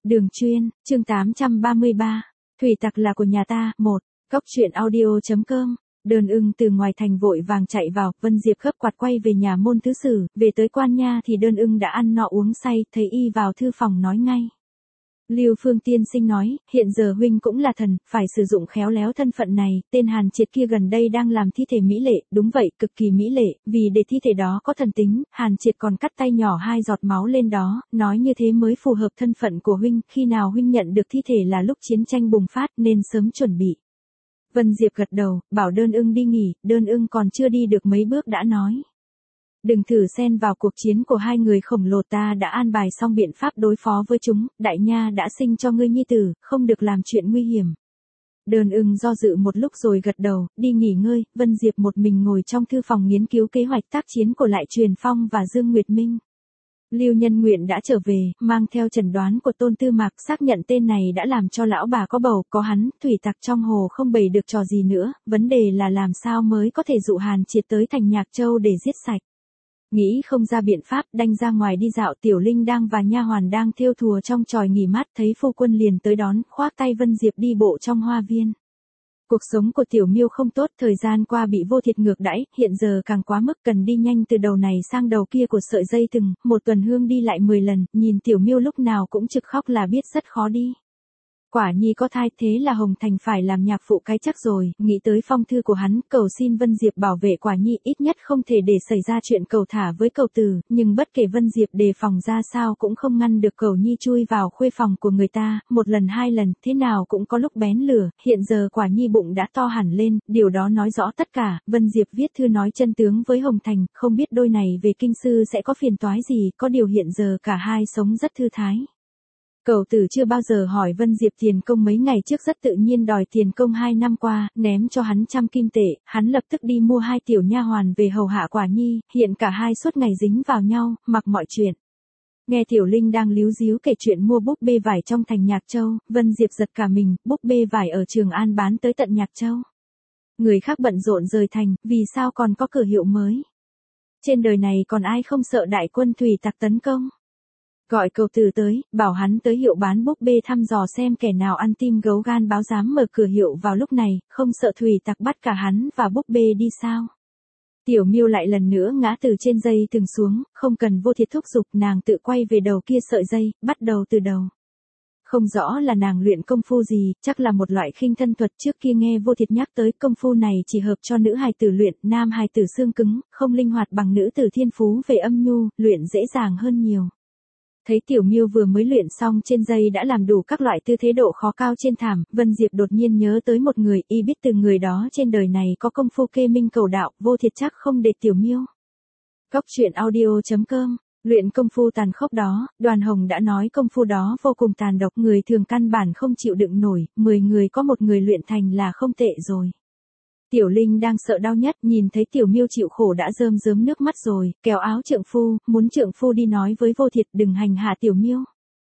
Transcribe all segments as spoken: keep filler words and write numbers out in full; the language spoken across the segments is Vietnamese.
Đường Chuyên, chương tám trăm ba mươi ba. Thủy tặc là của nhà ta, một. Cóc truyện audio.com. Đơn Ưng từ ngoài thành vội vàng chạy vào, Vân Diệp khấp quạt quay về nhà môn thứ sử, về tới quan nha thì Đơn Ưng đã ăn nọ uống say, thấy y vào thư phòng nói ngay. Lưu Phương tiên sinh nói, hiện giờ huynh cũng là thần, phải sử dụng khéo léo thân phận này, tên Hàn Triệt kia gần đây đang làm thi thể mỹ lệ, đúng vậy, cực kỳ mỹ lệ, vì để thi thể đó có thần tính, Hàn Triệt còn cắt tay nhỏ hai giọt máu lên đó, nói như thế mới phù hợp thân phận của huynh, khi nào huynh nhận được thi thể là lúc chiến tranh bùng phát nên sớm chuẩn bị. Vân Diệp gật đầu, bảo Đơn Ưng đi nghỉ, Đơn Ưng còn chưa đi được mấy bước đã nói. Đừng thử xen vào cuộc chiến của hai người khổng lồ, ta đã an bài xong biện pháp đối phó với chúng, đại nha đã sinh cho ngươi nhi tử, không được làm chuyện nguy hiểm. Đơn Ưng do dự một lúc rồi gật đầu, đi nghỉ ngơi, Vân Diệp một mình ngồi trong thư phòng nghiên cứu kế hoạch tác chiến của Lại Truyền Phong và Dương Nguyệt Minh. Lưu Nhân Nguyện đã trở về, mang theo chẩn đoán của Tôn Tư Mạc, xác nhận tên này đã làm cho lão bà có bầu, có hắn, thủy tặc trong hồ không bày được trò gì nữa, vấn đề là làm sao mới có thể dụ Hàn Triệt tới thành Nhạc Châu để giết sạch. Nghĩ không ra biện pháp, đành ra ngoài đi dạo. Tiểu Linh đang và nha hoàn đang thêu thùa trong chòi nghỉ mát, thấy phu quân liền tới đón, khoác tay Vân Diệp đi bộ trong hoa viên. Cuộc sống của Tiểu Miêu không tốt, thời gian qua bị Vô Thiệt ngược đãi, hiện giờ càng quá mức, cần đi nhanh từ đầu này sang đầu kia của sợi dây thừng, một tuần hương đi lại mười lần, nhìn Tiểu Miêu lúc nào cũng trực khóc là biết rất khó đi. Quả nhi có thai, thế là Hồng Thành phải làm nhạc phụ cái chắc rồi, nghĩ tới phong thư của hắn, cầu xin Vân Diệp bảo vệ Quả nhi, ít nhất không thể để xảy ra chuyện cầu thả với cầu tử, nhưng bất kể Vân Diệp đề phòng ra sao cũng không ngăn được cầu nhi chui vào khuê phòng của người ta, một lần hai lần, thế nào cũng có lúc bén lửa, hiện giờ Quả nhi bụng đã to hẳn lên, điều đó nói rõ tất cả. Vân Diệp viết thư nói chân tướng với Hồng Thành, không biết đôi này về kinh sư sẽ có phiền toái gì, có điều hiện giờ cả hai sống rất thư thái. Cầu tử chưa bao giờ hỏi Vân Diệp tiền công, mấy ngày trước rất tự nhiên đòi tiền công hai năm qua, ném cho hắn trăm kim tệ, hắn lập tức đi mua hai tiểu nha hoàn về hầu hạ Quả nhi, hiện cả hai suốt ngày dính vào nhau, mặc mọi chuyện. Nghe Tiểu Linh đang líu díu kể chuyện mua búp bê vải trong thành Nhạc Châu, Vân Diệp giật cả mình, búp bê vải ở Trường An bán tới tận Nhạc Châu. Người khác bận rộn rời thành, vì sao còn có cửa hiệu mới? Trên đời này còn ai không sợ đại quân thủy tặc tấn công? Gọi cầu tử tới, bảo hắn tới hiệu bán búp bê thăm dò xem kẻ nào ăn tim gấu gan báo dám mở cửa hiệu vào lúc này, không sợ thủy tặc bắt cả hắn và búp bê đi sao? Tiểu Miêu lại lần nữa ngã từ trên dây thừng xuống, không cần Vô Thiệt thúc giục, nàng tự quay về đầu kia sợi dây, bắt đầu từ đầu. Không rõ là nàng luyện công phu gì, chắc là một loại khinh thân thuật, trước kia nghe Vô Thiệt nhắc tới công phu này chỉ hợp cho nữ hài tử luyện, nam hài tử xương cứng, không linh hoạt bằng nữ tử thiên phú về âm nhu, luyện dễ dàng hơn nhiều. Thấy Tiểu Miêu vừa mới luyện xong trên dây đã làm đủ các loại tư thế độ khó cao trên thảm, Vân Diệp đột nhiên nhớ tới một người, y biết từ người đó trên đời này có công phu kê minh cầu đạo, Vô Thiệt chắc không để Tiểu Miêu. Cóc truyện audio.com. Luyện công phu tàn khốc đó, Đoàn Hồng đã nói công phu đó vô cùng tàn độc, người thường căn bản không chịu đựng nổi, mười người có một người luyện thành là không tệ rồi. Tiểu Linh đang sợ đau nhất, nhìn thấy Tiểu Miêu chịu khổ đã rơm rớm nước mắt rồi, kéo áo trượng phu, muốn trượng phu đi nói với Vô Thiệt đừng hành hạ Tiểu Miêu.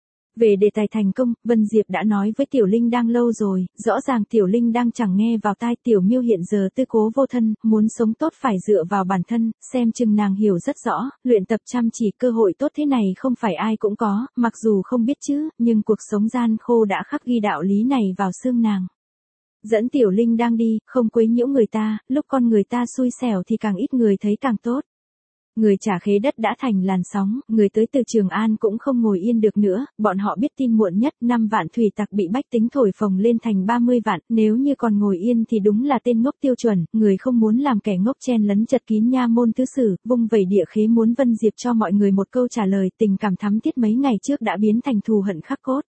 Về đề tài thành công, Vân Diệp đã nói với Tiểu Linh đang lâu rồi, rõ ràng Tiểu Linh đang chẳng nghe vào tai. Tiểu Miêu hiện giờ tư cố vô thân, muốn sống tốt phải dựa vào bản thân, xem chừng nàng hiểu rất rõ, luyện tập chăm chỉ, cơ hội tốt thế này không phải ai cũng có, mặc dù không biết chứ, nhưng cuộc sống gian khô đã khắc ghi đạo lý này vào xương nàng. Dẫn Tiểu Linh đang đi, không quấy nhiễu người ta, lúc con người ta xui xẻo thì càng ít người thấy càng tốt. Người trả khế đất đã thành làn sóng, người tới từ Trường An cũng không ngồi yên được nữa, bọn họ biết tin muộn nhất, năm vạn thủy tặc bị bách tính thổi phồng lên thành ba mươi vạn, nếu như còn ngồi yên thì đúng là tên ngốc tiêu chuẩn, người không muốn làm kẻ ngốc chen lấn chật kín nha môn thứ sử, vung vẩy địa khế muốn Vân Diệp cho mọi người một câu trả lời, tình cảm thắm thiết mấy ngày trước đã biến thành thù hận khắc cốt.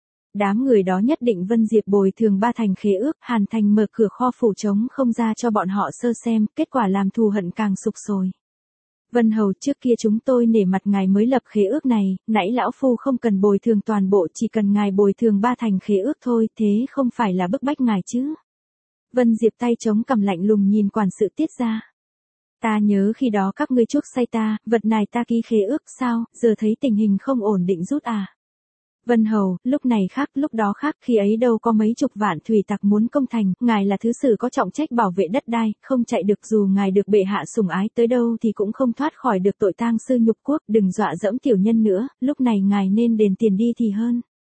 Đám người đó nhất định Vân Diệp bồi thường ba thành khế ước, Hàn Thành mở cửa kho phủ trống không ra cho bọn họ sơ xem, kết quả làm thù hận càng sục sôi. Vân Hầu, trước kia chúng tôi nể mặt ngài mới lập khế ước này, nãy lão phu không cần bồi thường toàn bộ, chỉ cần ngài bồi thường ba thành khế ước thôi, thế không phải là bức bách ngài chứ? Vân Diệp tay chống cằm lạnh lùng nhìn quản sự Tiết ra. Ta nhớ khi đó các ngươi chuốc say ta, vật này ta ký khế ước sao, giờ thấy tình hình không ổn định rút à? Vân Hầu, lúc này khác, lúc đó khác, khi ấy đâu có mấy chục vạn thủy tặc muốn công thành, ngài là thứ sử có trọng trách bảo vệ đất đai, không chạy được, dù ngài được bệ hạ sủng ái tới đâu thì cũng không thoát khỏi được tội tang sư nhục quốc, đừng dọa dẫm tiểu nhân nữa, lúc này ngài nên đền tiền đi thì hơn.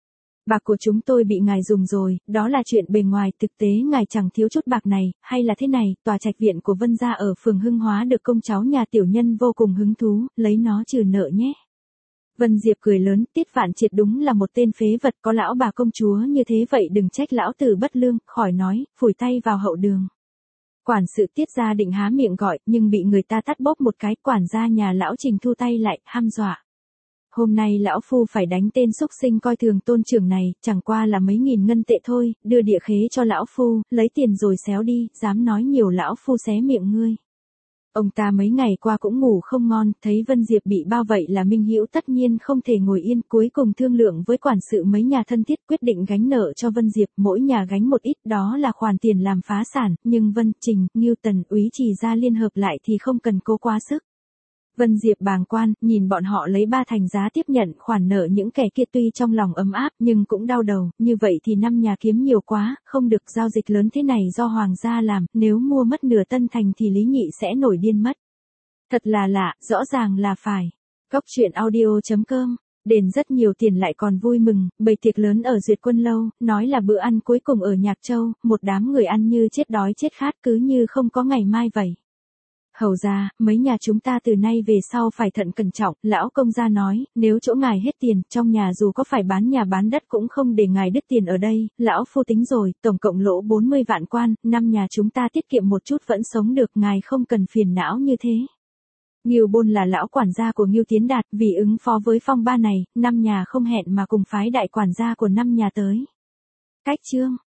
Bạc của chúng tôi bị ngài dùng rồi, đó là chuyện bề ngoài, thực tế ngài chẳng thiếu chút bạc này, hay là thế này, tòa trạch viện của Vân gia ở phường Hưng Hóa được công cháu nhà tiểu nhân vô cùng hứng thú, lấy nó trừ nợ nhé. Vân Diệp cười lớn, Tiết Vạn Triệt đúng là một tên phế vật, có lão bà công chúa như thế vậy đừng trách lão tử bất lương, khỏi nói, phủi tay vào hậu đường. Quản sự Tiết gia định há miệng gọi, nhưng bị người ta tát bóp một cái, quản gia nhà lão Trình thu tay lại, hăm dọa. Hôm nay lão phu phải đánh tên xúc sinh coi thường tôn trưởng này, chẳng qua là mấy nghìn ngân tệ thôi, đưa địa khế cho lão phu, lấy tiền rồi xéo đi, dám nói nhiều lão phu xé miệng ngươi. Ông ta mấy ngày qua cũng ngủ không ngon, thấy Vân Diệp bị bao vậy là Minh Hữu tất nhiên không thể ngồi yên, cuối cùng thương lượng với quản sự mấy nhà thân thiết quyết định gánh nợ cho Vân Diệp, mỗi nhà gánh một ít, đó là khoản tiền làm phá sản, nhưng Vân, Trình, Ngưu Tần, Úy Trì gia liên hợp lại thì không cần cố quá sức. Vân Diệp bàng quan, nhìn bọn họ lấy ba thành giá tiếp nhận khoản nợ những kẻ kia tuy trong lòng ấm áp nhưng cũng đau đầu, như vậy thì năm nhà kiếm nhiều quá, không được giao dịch lớn thế này do hoàng gia làm, nếu mua mất nửa tân thành thì Lý Nhị sẽ nổi điên mất. Thật là lạ, rõ ràng là phải. Cốc truyện audio chấm com, đền rất nhiều tiền lại còn vui mừng, bày tiệc lớn ở Duyệt Quân Lâu, nói là bữa ăn cuối cùng ở Nhạc Châu, một đám người ăn như chết đói chết khát cứ như không có ngày mai vậy. Hầu ra, mấy nhà chúng ta từ nay về sau phải thận cẩn trọng, lão công gia nói, nếu chỗ ngài hết tiền, trong nhà dù có phải bán nhà bán đất cũng không để ngài đứt tiền ở đây, lão phu tính rồi, tổng cộng lỗ bốn mươi vạn quan, năm nhà chúng ta tiết kiệm một chút vẫn sống được, ngài không cần phiền não như thế. Ngưu Bôn là lão quản gia của Ngưu Tiến Đạt, vì ứng phó với phong ba này, năm nhà không hẹn mà cùng phái đại quản gia của năm nhà tới. Cách chương